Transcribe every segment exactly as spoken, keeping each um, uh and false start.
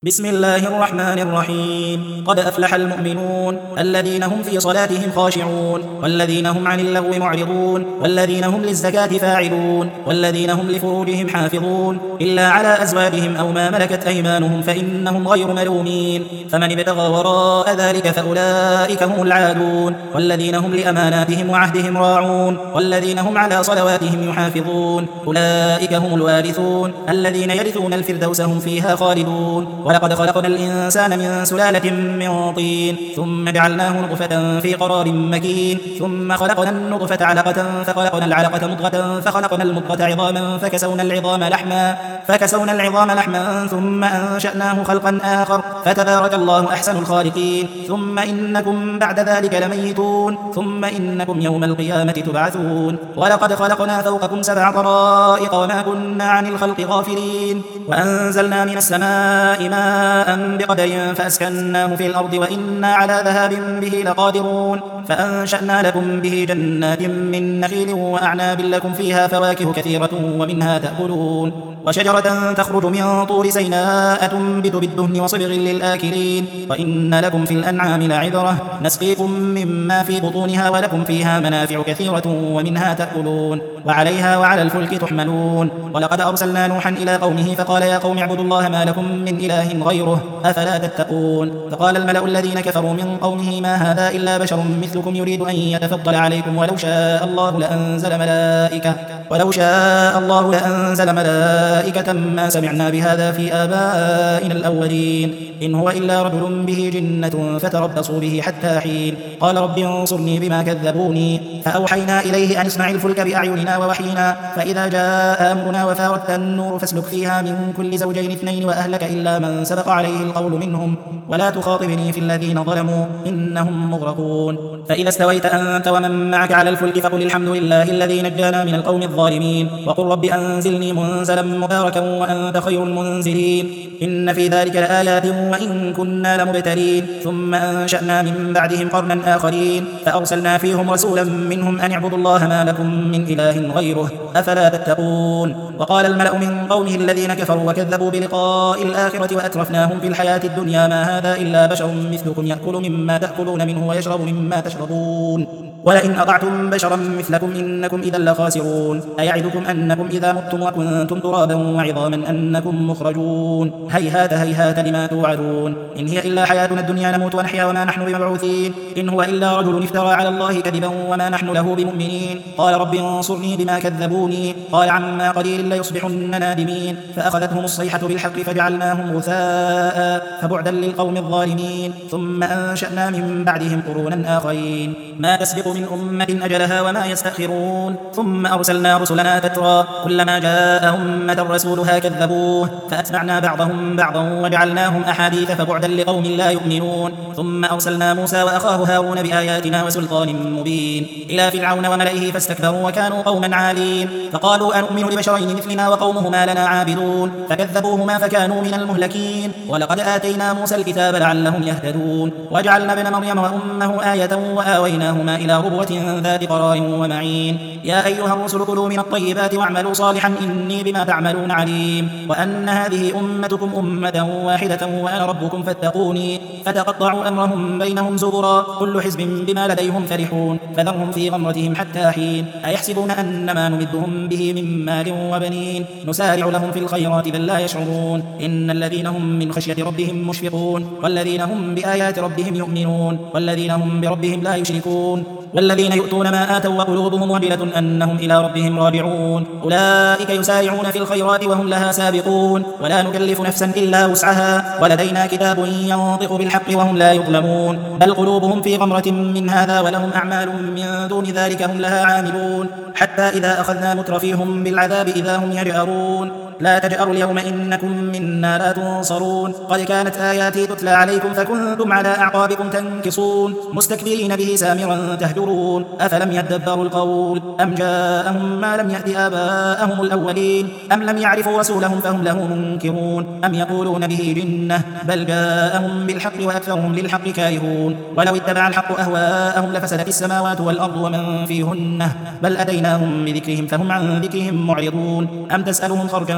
بسم الله الرحمن الرحيم. قد أفلح المؤمنون الذين هم في صلاتهم خاشعون والذين هم عن اللغو معرضون والذين هم للزكاة فاعلون والذين هم لفروجهم حافظون إلا على أزواجهم أو ما ملكت أيمانهم فإنهم غير ملومين. فمن ابتغى وراء ذلك فأولئك هم العادون والذين هم لأماناتهم وعهدهم راعون والذين هم على صلواتهم يحافظون أولئك هم الوارثون الذين يرثون الفردوس هم فيها خالدون. ولقد خلقنا الإنسان من سلالة من طين ثم جعلناه نطفة في قرار مكين ثم خلقنا النطفة علقة فخلقنا العلقة مضغة فخلقنا المضغة عظاما فكسونا العظام لحما فكسونا العظام لحما ثم أنشأناه خلقا آخر فتبارك الله أحسن الخالقين. ثم إنكم بعد ذلك لميتون ثم إنكم يوم القيامة تبعثون. ولقد خلقنا فوقكم سبع طرائق وما كنا عن الخلق غافلين وأنزلنا من السماء ماء بقدر فأسكناه في الأرض وإنا على ذهاب به لقادرون. فأنشأنا لكم به جنات من نخيل وأعناب لكم فيها فواكه كثيرة ومنها تأكلون وشجرة تخرج من طور سيناء تنبت بالدهن وصبغ للآكلين. وإن لكم في الأنعام لعبرة نسقيكم مما في بطونها ولكم فيها منافع كثيرة ومنها تأكلون وعليها وعلى الفلك تحملون. ولقد أرسلنا نوحا إلى قومه فقال يا قوم اعبدوا الله ما لكم من إله غيره أفلا تتقون. فقال الملأ الذين كفروا من قومه ما هذا إلا بشر مثلكم يريد أن يتفضل عليكم ولو شاء الله لأنزل ملائكة ولو شاء الله لأنزل ملائكة ما سمعنا بهذا في آبائنا الأولين إن هو إلا رجل به جنة فتربصوا به حتى حين. قال رب انصرني بما كذبوني فأوحينا إليه أن اصنع الفلك بأعيننا ووحينا فإذا جاء أمرنا وفارت النور فاسلك فيها من كل زوجين اثنين وأهلك إلا من سبق عليه القول منهم ولا تخاطبني في الذين ظلموا إنهم مغرقون. فإذا استويت أنت ومن معك على الفلك فقل الحمد لله الذي نجانا من القوم الظالمين وقل رب أنزلني منزلا مباركا وأنت خير المنزلين إن في ذلك لآيات وإن كنا لمبتلين. ثم أنشأنا من بعدهم قرنا آخرين فأرسلنا فيهم رسولا منهم أن اعبدوا الله ما لكم من إله غيره أفلا تتقون. وقال الملأ من قومه الذين كفروا وكذبوا بلقاء الآخرة وأترفناهم في الحياة الدنيا ما هذا إلا بشر مثلكم يأكل مما تأكلون منه ويشرب مما تشربون ولئن أطعتم بشرا مثلكم إنكم إذا لخاسرون. أيعدكم أنكم إذا متم وكنتم ترابا وعظاما أنكم مخرجون هيهات هيهات لما توعدون. إن هي إلا حياتنا الدنيا نموت ونحيا وما نحن بمبعوثين إن هو إلا رجل افترى على الله كذبا وما نحن له بمؤمنين. قال رب انصرني بما كذبوني قال عما قليل ليصبحن نادمين فأخذتهم الصيحة بالحق فجعلناهم غثاء فبعدا للقوم الظالمين. ثم أنشأنا من بعدهم قرونا آخرين ما تسبق من أمة أجلها وما يستأخرون. ثم أرسلنا رسلنا تترى كلما جاء أمة رسولها كذبوه فأتبعنا بعضهم بعضا وجعلناهم أحاديث فبعدا لقوم لا يؤمنون. ثم أرسلنا موسى وأخاه هارون بآياتنا وسلطان مبين إلى فرعون وملئه فاستكبروا وكانوا قوما عالين فقالوا أنؤمن لبشرين مثلنا وقومهما لنا عابدون فكذبوهما فكانوا من المهلكين. ولقد آتينا موسى الكتاب لعلهم يهتدون وجعلنا ابن مريم وأمه آية وآويناهما إلى ربوة ذات قرار ومعين. يا أيها الرسل كلوا من الطيبات واعملوا صالحا إني بما تعملون عليم. وأن هذه أمتكم أمة واحدة وأنا ربكم فاتقوني فتقطعوا أمرهم بينهم زبرا كل حزب بما لديهم فرحون فذرهم في غمرتهم حتى حين. أيحسبون أن ما نمدهم به من مال وبنين نسارع لهم في الخيرات بل لا يشعرون. إن الذين هم من خشية ربهم مشفقون والذين هم بآيات ربهم يؤمنون والذين هم بربهم لا يشركون والذين يؤتون ما آتوا وقلوبهم وجلة أنهم إلى ربهم راجعون أولئك يسارعون في الخيرات وهم لها سابقون ولا نكلف نفسا إلا وسعها ولدينا كتاب ينطق بالحق وهم لا يظلمون بل قلوبهم في غمرة من هذا ولهم أعمال من دون ذلك هم لها عاملون حتى إذا أخذنا مترفيهم بالعذاب إذا هم يجأرون لا تجأروا اليوم إنكم منا لا تنصرون قد كانت آياتي تتلى عليكم فكنتم على أعقابكم تنكصون مستكبرين به سامرا تهجرون أفلم يدبروا القول أم جاءهم ما لم يأت آباءهم الأولين أم لم يعرفوا رسولهم فهم له منكرون أم يقولون به جنة بل جاءهم بالحق وأكثرهم للحق كارهون ولو اتبع الحق أهواءهم لفسدت السماوات والأرض ومن فيهن بل أتيناهم بذكرهم فهم عن ذكرهم معرضون أم تسألهم خرجا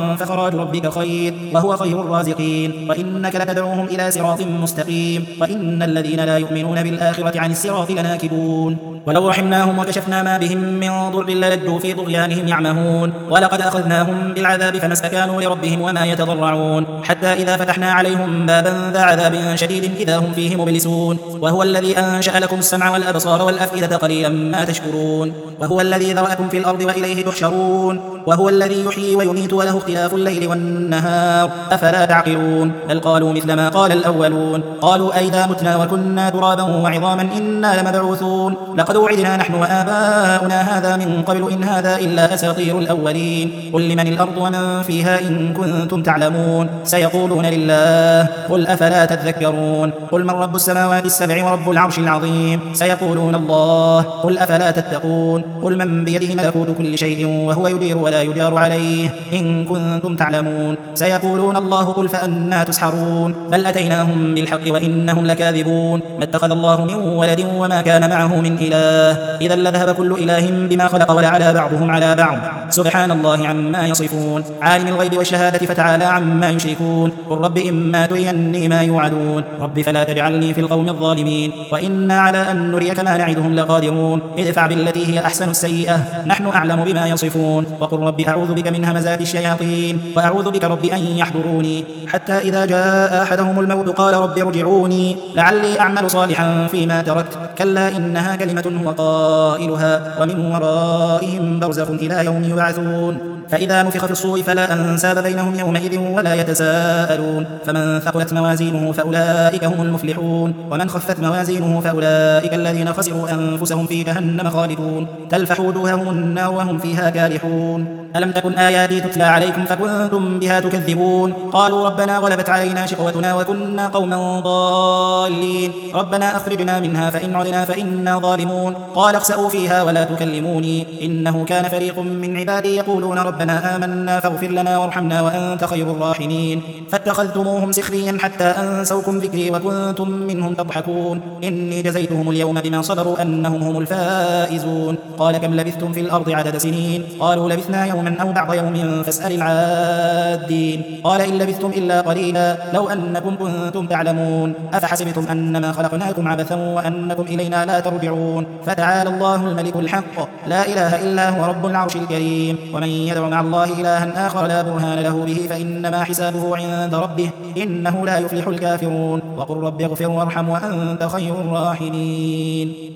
فخراج ربك خير وهو خير الرازقين وإنك لتدعوهم إلى صراط مستقيم وإن الذين لا يؤمنون بالآخرة عن الصراط لناكبون ولو رحمناهم وكشفنا ما بهم من ضر للجوا في طغيانهم يعمهون ولقد أخذناهم بالعذاب فما استكانوا لربهم وما يتضرعون حتى إذا فتحنا عليهم بابا ذا عذاب شديد إذا هم فيه مبلسون وهو الذي أنشأ لكم السمع والأبصار والأفئدة قليلا ما تشكرون وهو الذي ذرأكم في الأرض وإليه تحشرون وهو الذي يحيي ويميت وله اختلاف الليل والنهار أفلا تعقلون بل قالوا مثل ما قال الأولون قالوا أئذا متنا وكنا ترابا وعظاما إنا لمبعوثون لقد وعدنا نحن وآباؤنا هذا من قبل إن هذا إلا أساطير الأولين قل لمن الأرض ومن فيها إن كنتم تعلمون سيقولون لله قل أفلا تذكرون قل من رب السماوات السبع ورب العرش العظيم سيقولون الله قل أفلا تتقون قل من بيده ملكوت كل شيء وهو يدير ولا يجار عليه إن كنتم تعلمون سيقولون الله قل فأنا تسحرون بل أتيناهم بالحق وإنهم لكاذبون ما اتخذ الله من ولد وما كان معه من إله إذا لذهب كل إله بما خلق ولعلى بعضهم على بعض سبحان الله عما يصفون عالم الغيب والشهادة فتعالى عما يشركون قل رب إما تريني ما يوعدون رب فلا تجعلني في القوم الظالمين وإنا على أن نريك ما نعدهم لقادرون ادفع بالتي هي أحسن السيئة نحن أعلم بما يصفون وقل رب أعوذ بك من همزات الشياطين وأعوذ بك رب أن يحضروني حتى إذا جاء أحدهم الموت قال رب ارجعوني لعلي أعمل صالحا فيما تركت كلا إنها كلمة هو قائلها ومن ورائهم برزخ إلى يوم يبعثون فإذا نفخ في الصور فلا أنساب بينهم يومئذ ولا يتساءلون فمن ثقلت موازينه فأولئك هم المفلحون ومن خفت موازينه فأولئك الذين خسروا أنفسهم في جهنم خالدون تلفح وجوههم النار وهم فيها كالحون ألم تكن آياتي تتلى عليكم فكنتم بها تكذبون قالوا ربنا غلبت علينا شقوتنا وكنا قوما ضالين ربنا أخرجنا منها فإن عدنا فإنا ظالمون قال اخسأوا فيها ولا تكلموني إنه كان فريق من عبادي يقولون ربنا آمنا فاغفر لنا وارحمنا وأنت خير الراحمين فاتخذتموهم سخريا حتى أنسوكم ذكري وكنتم منهم تضحكون إني جزيتهم اليوم بما صبروا أنهم هم الفائزون قال كم لبثتم في الأرض عدد سنين قالوا لبثنا يوما أو بعض يوم فاسأل العادين قال إن لبثتم إلا قليلا لو أنكم كنتم تعلمون أفحسبتم أنما خلقناكم عبثا وأنكم إلينا لا ترجعون فتعالى الله الملك الحق لا إله إلا هو رب العرش الكريم ومن يدع مع الله إلها آخر لا برهان له به فإنما حسابه عند ربه إنه لا يفلح الكافرون وقل رب اغفر وارحم وأنت خير الراحمين